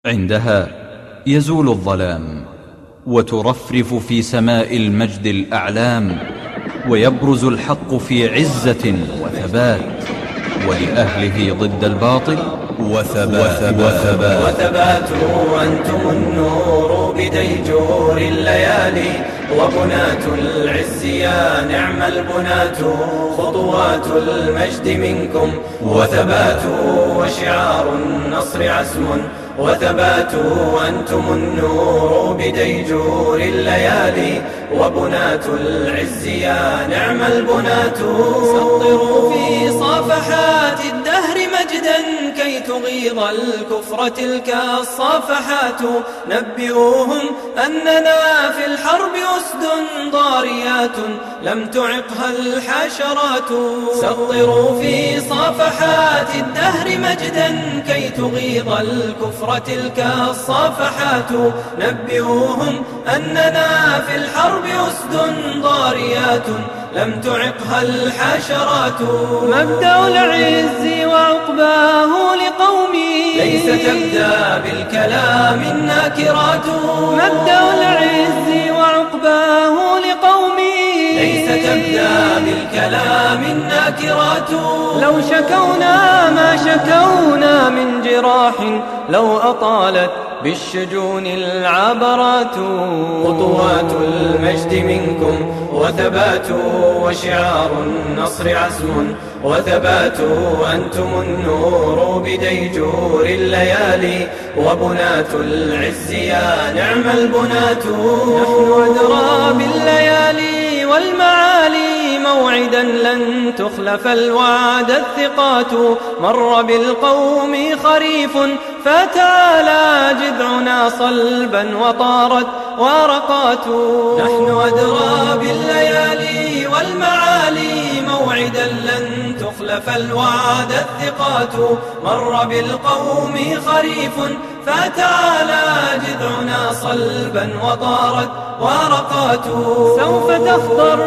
عندها يزول الظلام، وترفرف في سماء المجد الأعلام، ويبرز الحق في عزة وثبات، ولأهله ضد الباطل وثبات. أنتم النور بديجور الليالي، وبنات العز يا نعم البنات، خطوات المجد منكم وثبات، وشعار النصر عزم وثبات. أنتم النور بديجور الليالي، وبنات العز يا نعم البنات. سطروا في صفحات الدهر مجدا كي تغيظ الكفر تلك الصفحات، نبئوهم أننا في الحرب أسد ضاريات لم تعقها الحشرات. سطروا في صفحات الدهر مجدا كي تغيظ الكفر تلك الصفحات، نبئوهم أننا في الحرب أسد ضاريات لم تعقها الحشرات. مبدأ العز وعقباه لقومي ليس تبدأ بالكلام الناكرات. مبدأ العز وعقباه لقومي ليس تبدأ بالكلام الناكرات. لو شكونا ما شكونا من جراح، لو أطالت بالشجون العبرات. خطوات المجد منكم وثبات، وشعار النصر عزم وثبات. أنتم النور بديجور الليالي، وبنات العز يا نعم البنات. نحن أدرى بالليالي والمعالي، موعدا لن تخلف الوعد الثقات. مر بالقوم خريف فتعالى جذعنا صلبا وطارت ورقات. نحن أدرى بالليالي والمعالي، موعدا لن تخلف الوعد الثقات. مر بالقوم خريف فتعالى جذعنا صلبا وطارت ورقات. سوف تخضر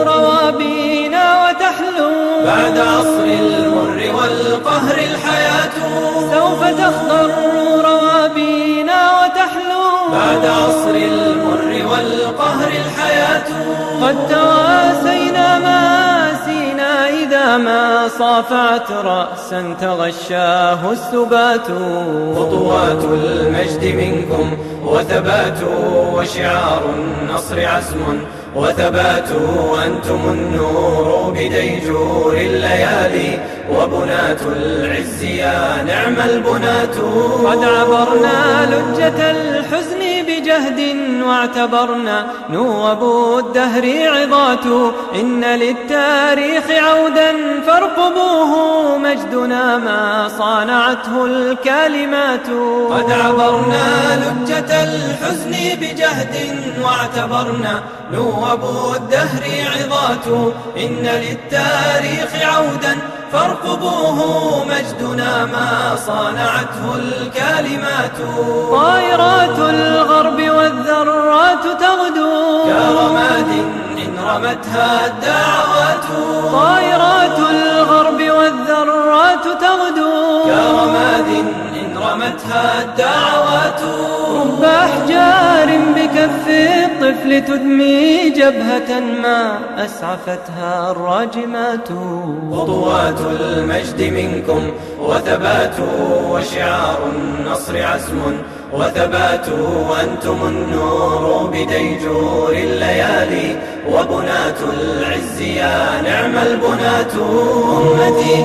روابينا وتحلو بعد عصر المر والقهر الحياة. سوف تخضر روابينا وتحلو بعد عصر المر والقهر الحياة. قد تواسينا ماسينا إذا ما صافعت رأسا تغشاه السبات. خطوات المجد منكم وثبات، وشعار النصر عزم وثبات. أنتم النور بديجور الليالي، وبنات العز يا نعم البنات. قد عبرنا لجة الحزن بجهد، واعتبرنا نوب الدهر عظات. إن للتاريخ عودا فارقبوه، مجدنا ما صانعته الكلمات. قد عبرنا لجة الحزن بجهد، واعتبرنا نوب الدهر عظات. إن للتاريخ عودا فارقبوه، مجدنا ما صانعته الكلمات. طائرات الغرب والذرات تغدو كرماد إن رمتها الدعوات. طائرات الغرب والذرات تغدو كرماد إن رمتها الدعوات. رب أحجار بكف الطفل تدمي جبهة ما أسعفتها الراجمات. خطوات المجد منكم وثبات، وشعار النصر عزم وثبات. أنتم النور بديجور الليالي، وبنات العز يا نعم البنات. أمتي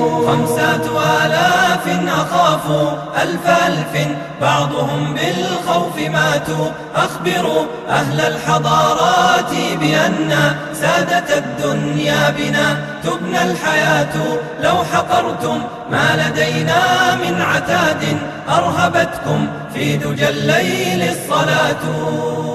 5000 أخاف 1000 بعضهم بالخوف ماتوا. أخبروا أهل الحضارات بأن سادة الدنيا بنا تبنى الحياة. لو حقرتم ما لدينا من عتاد، أرهبتكم في دجى الليل الصلاة.